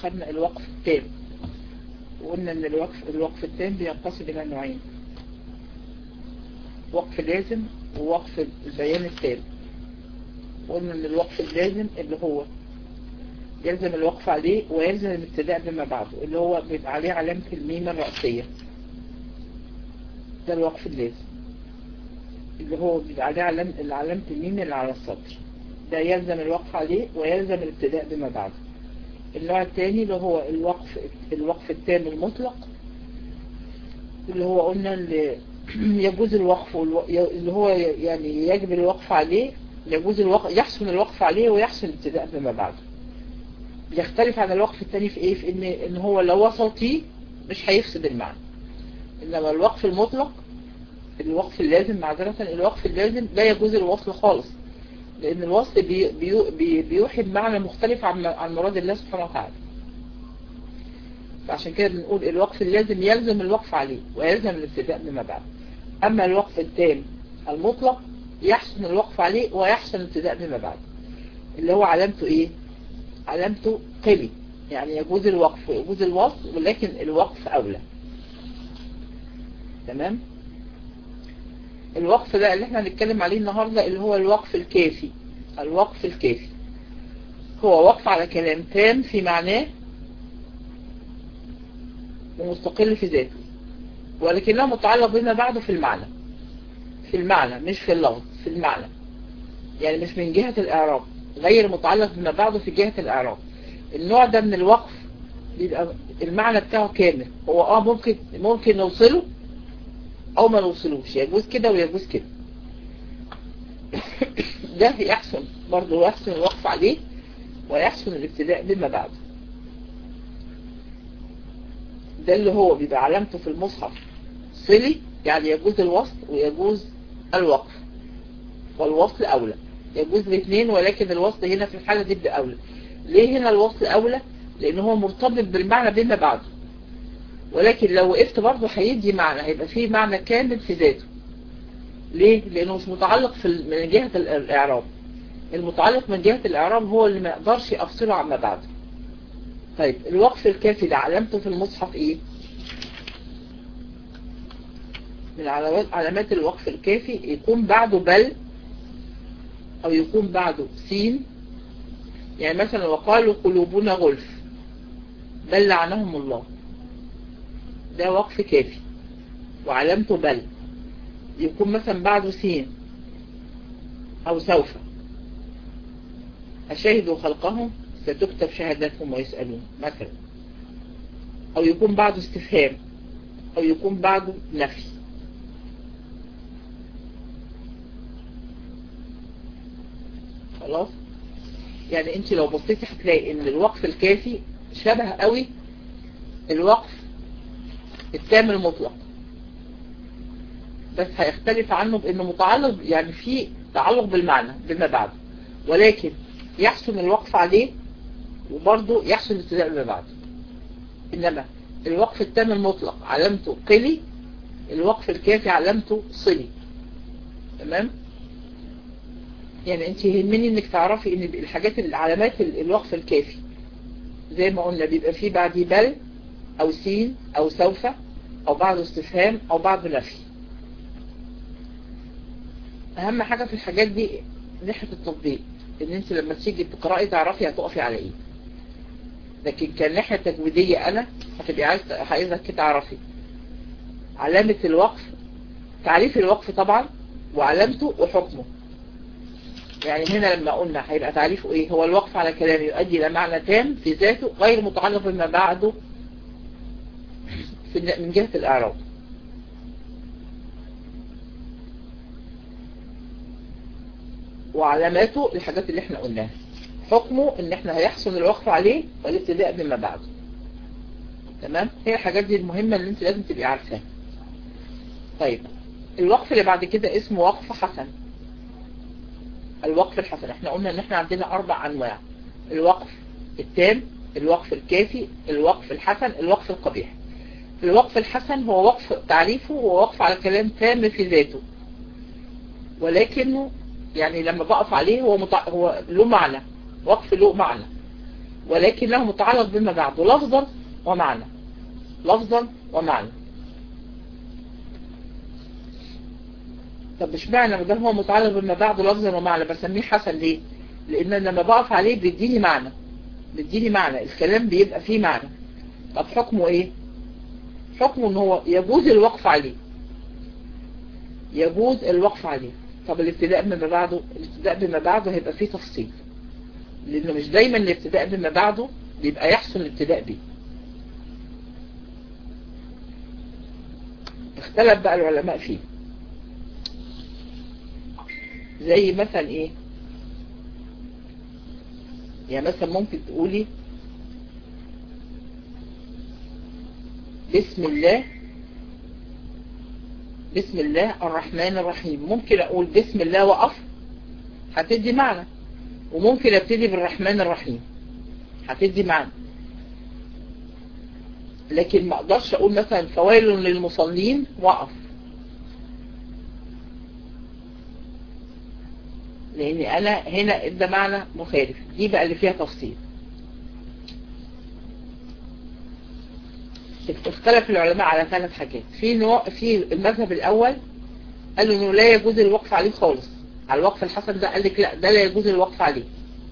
اخذنا الوقف التام، وقلنا ان الوقف التام بينقسم الى نوعين: وقف لازم ووقف البيان التام. قلنا ان الوقف اللازم اللي هو يلزم الوقف عليه ويلزم الابتداء بما بعده، اللي هو بيبقى عليه علامة الميم الرئيسية، ده الوقف اللازم اللي هو بيبقى عليه علامة الميم اللي على السطر، ده يلزم الوقف عليه ويلزم الابتداء بما بعده. النوع الثاني اللي هو الوقف التام المطلق، اللي هو قلنا اللي يجوز الوقف اللي هو يعني يجب الوقف عليه، يحسن الوقف عليه ويحسن الابتداء بما بعده. يختلف عن الوقف الثاني في ايه؟ في ان هو لو وصلتيه مش هيفسد المعنى. انما الوقف المطلق، الوقف اللازم معذرة، الوقف اللازم لا يجوز الوصل خالص، لان الوصل بيوحي بمعنى مختلف عن مراد الله سبحانه وتعالى. فعشان كده بنقول الوقف اللازم يلزم الوقف عليه ويلزم الابتداء بما بعد. اما الوقف التام المطلق يحسن الوقف عليه ويحسن الابتداء بما بعد، اللي هو علامته ايه؟ علامته قلي، يعني يجوز الوقف ويجوز الوصل، ولكن الوقف اولى. تمام؟ الوقف ده اللي احنا هنتكلم عليه النهاردة اللي هو الوقف الكافي. الوقف الكافي هو وقف على كلام تام في معناه ومستقل في ذاته، ولكنه متعلق بما بعده في المعنى. في المعنى مش في اللفظ، في المعنى، يعني مش من جهة الإعراب، غير متعلق بما بعده في جهة الإعراب. النوع ده من الوقف بيبقى المعنى بتاعه كامل، هو ممكن نوصله او ما نوصلوش، يجوز كده ويجوز كده. ده يحسن برضه، يحسن الوقف عليه ويحسن الابتداء بما بعده. ده اللي هو بيبقى علامته في المصحف صلي، يعني يجوز الوصل ويجوز الوقف، والوصل اولى. يجوز الاثنين، ولكن الوصل هنا في الحالة دي بأولى. ليه هنا الوصل اولى؟ لان هو مرتبط بالمعنى بما بعده، ولكن لو وقفت برضه هيدي معنى، هيبقى فيه معنى كامل في ذاته. ليه؟ لانه مش متعلق من جهة الاعراب. المتعلق من جهة الاعراب هو اللي ما يقدرش افصله عما بعده. طيب الوقف الكافي ده علامته في المصحف ايه؟ من علامات الوقف الكافي يكون بعده بل، او يكون بعده سين. يعني مثلا وقالوا قلوبنا غلف بل لعنهم الله، ده وقف كافي وعلامته بل. يكون مثلا بعده سين او سوف، أشهدوا خلقهم ستكتب شهادتهم ويسألون مثلا. او يكون بعده استفهام، او يكون بعده نفي. خلاص؟ يعني انت لو بصيتي هتلاقي ان الوقف الكافي شبه قوي الوقف التام المطلق، بس هيختلف عنه بانه متعلق، يعني في تعلق بالمعنى بما بعده، ولكن يحسن الوقف عليه وبرضه يحسن الابتداء بما بعده. انما الوقف التام المطلق علامته قلي، الوقف الكافي علامته صلي. تمام؟ يعني انت يهمني انك تعرفي ان الحاجات العلامات الوقف الكافي زي ما قلنا بيبقى فيه بعديه بل او سين او سوف او بعده استفهام او بعده نفي. اهم حاجة في الحاجات دي ناحية التطبيق، ان انت لما تيجي تقرأي تعرفي هتقفي على ايه. لكن كان ناحية تجويدية انا هتبقي عايزة كده تعرفي علامة الوقف، تعريف الوقف طبعا وعلامته وحكمه. يعني هنا لما قلنا هيبقى تعريفه ايه؟ هو الوقف على كلام يؤدي الى معنى تام في ذاته غير متعلق بما بعده من جهة الاعراب. وعلاماته الحاجات اللي احنا قلناها. حكمه ان احنا هيحسن الوقف عليه والابتداء بما بعده. تمام؟ هي الحاجات دي المهمة اللي انت لازم تبقي عارفاها. طيب الوقف اللي بعد كده اسمه وقف حسن. الوقف الحسن احنا قلنا ان احنا عندنا 4 انواع: الوقف التام، الوقف الكافي، الوقف الحسن، الوقف القبيح. الوقف الحسن هو وقف تعريفه هو وقف على كلام تام في ذاته، ولكنه يعني لما بقف عليه هو له معنى، وقف له معنى، ولكنه متعلق بما بعده لفظا ومعنى. لفظا ومعنى. طب مش معنى ما دام هو متعلق بما بعده لفظا ومعنى بسميه حسن ليه؟ لان لما بقف عليه بيديني معنى. بيديني معنى، الكلام بيبقى فيه معنى. طب حكمه ايه؟ حكمه ان هو يجوز الوقف عليه. يجوز الوقف عليه. طب الابتداء بما بعده، الابتداء بما بعده هيبقى فيه تفصيل، لانه مش دايما الابتداء بما بعده بيبقى يحسن الابتداء بيه. اختلف بقى العلماء فيه. زي مثلا ايه؟ يعني مثلا ممكن تقولي بسم الله، بسم الله الرحمن الرحيم. ممكن اقول بسم الله وقف هتدي معنى، وممكن ابتدي بالرحمن الرحيم هتدي معنى. لكن ما اقدرش اقول مثلا فويل للمصلين وقف، لاني انا هنا ادى معنى مخالف. دي بقى اللي فيها تفصيل. اختلف العلماء على 3 حاجات. في المذهب الاول قالوا انه لا يجوز الوقف عليه خالص. على الوقف الحسن ده قال لك لا، ده لا يجوز الوقف عليه.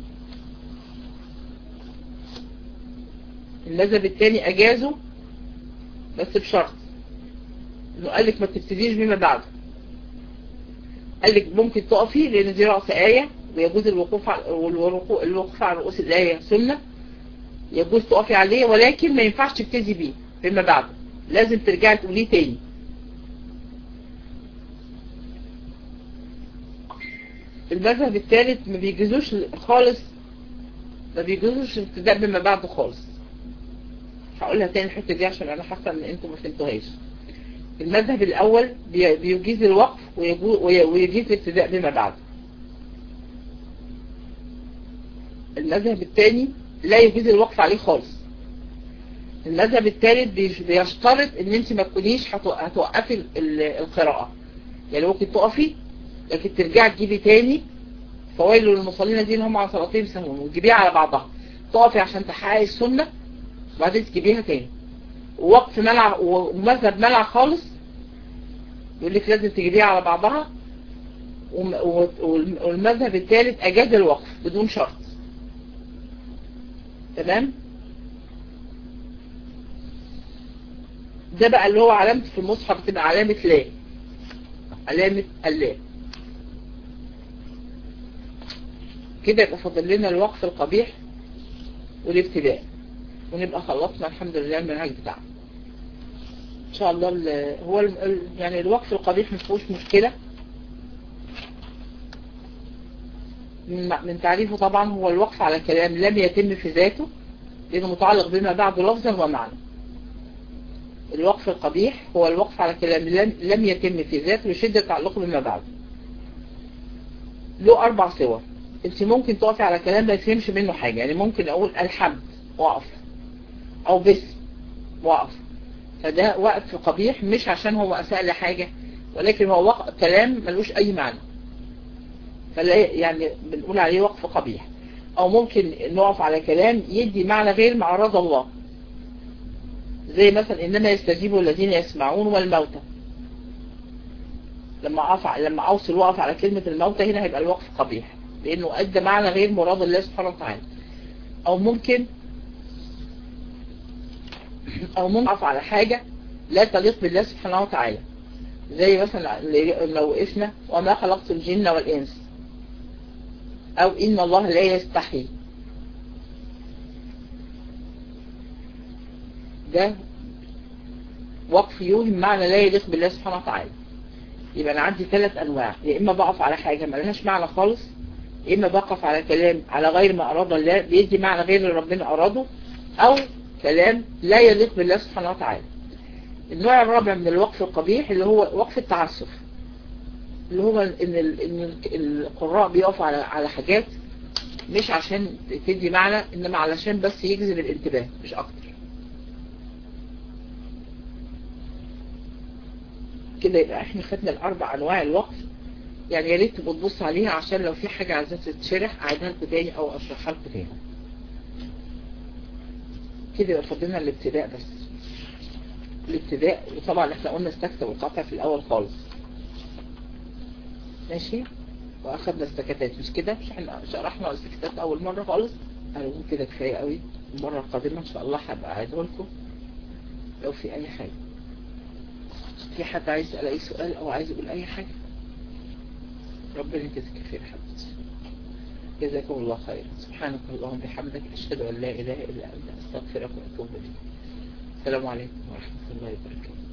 المذهب الثاني اجازه بس بشرط، انه قال لك ما تبتديش بما بعده. قال لك ممكن تقفي لان دي رأس آية ويجوز الوقوف على رؤوس الآية سنة، يجوز تقفي عليه، ولكن ما ينفعش تبتدي بيه فيما بعد، لازم ترجعي تقوليه تاني. المذهب الثالث ما بيجوزوش خالص، ما بيجوزوش الابتداء بما بعد خالص. هقولها تاني الحته دي عشان انا حاسه ان انتم ما فهمتوهاش. المذهب الاول بيجيز الوقف ويجيز الابتداء بما بعد. المذهب الثاني لا يجوز الوقف عليه خالص. المذهب الثالث بيشترط ان انت ما تكونيش هتوقفي القراءة، يعني ممكن تقفي لكن ترجعي تجيبي تاني فويل للمصلين دي اللي هم عن صلاتهم سهون وتجيبيها على بعضها، تقفي عشان تحققي السنة وبعدين تجيبيها تاني. ووقف منع ومذهب منع خالص، يقول لك لازم تجيبيها على بعضها. والمذهب الثالث اجاز الوقف بدون شرط. تمام؟ ده بقى اللي هو علامة في المصحف بتبقى علامة لا، علامة اللا. كده يبقى فاضل لنا الوقف القبيح والابتداء، ونبقى خلصنا الحمد لله المنهج بتاعنا ان شاء الله. هو يعني الوقف القبيح مفيهوش مشكلة من تعريفه. طبعا هو الوقف على كلام لم يتم في ذاته لانه متعلق بما بعد لفظا ومعنى. الوقف القبيح هو الوقف على كلام لم يتم في ذاته لشدة تعلقه بما بعد. له 4 صور. انت ممكن تقفي على كلام ما يفهمش منه حاجة، يعني ممكن اقول الحمد وقف او بسم وقف، فده وقف قبيح مش عشان هو اساء لحاجة، ولكن هو كلام ملوش اي معنى، فلا يعني بنقول عليه وقف قبيح. او ممكن نقف على كلام يدي معنى غير مع رضا الله، زي مثلا انما يستجيب الذين يسمعون والموتى. لما اوصل وقف على كلمة الموتى هنا هيبقى الوقف قبيح لانه ادى معنى غير مراد الله سبحانه وتعالى. او ممكن اقف على حاجة لا تليق بالله سبحانه وتعالى، زي مثلا لو وقفنا وما خلقت الجن والانس، او ان الله لا يستحي. ده وقف يوهم معنى لا يليق بالله سبحانه وتعالى. يبقى انا عندي 3 انواع، يا اما بقف على حاجة ملهاش معنى خالص، يا اما بقف على كلام على غير ما اراد الله بيدي معنى غير اللي ربنا اراده، او كلام لا يليق بالله سبحانه وتعالى. النوع الرابع من الوقف القبيح اللي هو وقف التعسف، اللي هو ان القراء بيقفوا على حاجات مش عشان تدي معنى، انما علشان بس يجذب الانتباه مش اكتر. كده يبقى احنا خدنا ال4 انواع الوقف. يعني يا ريت تبقوا تبصوا عليها عشان لو في حاجة عايزة تتشرح اعيدها لكم تاني او اشرحها لكم تاني. كده يبقى فاضلنا الابتداء بس. الابتداء، وطبعا احنا قلنا السكتة والقطع في الأول خالص. ماشي؟ وأخدنا السكتات مش كده؟ مش احنا شرحنا السكتات أول مرة خالص؟ أنا بقول كده كفاية قوي. المرة القادمة إن شاء الله هبقى عايزه لكم لو في أي حاجة. في حد عايز يسأل أي سؤال أو عايز يقول أي حاجة؟ ربنا يجزيك خير حبيبتي. جزاكم الله خير. سبحانك اللهم وبحمدك أشهد أن لا إله إلا أنت أستغفرك وأتوب إليك. السلام عليكم ورحمة الله وبركاته.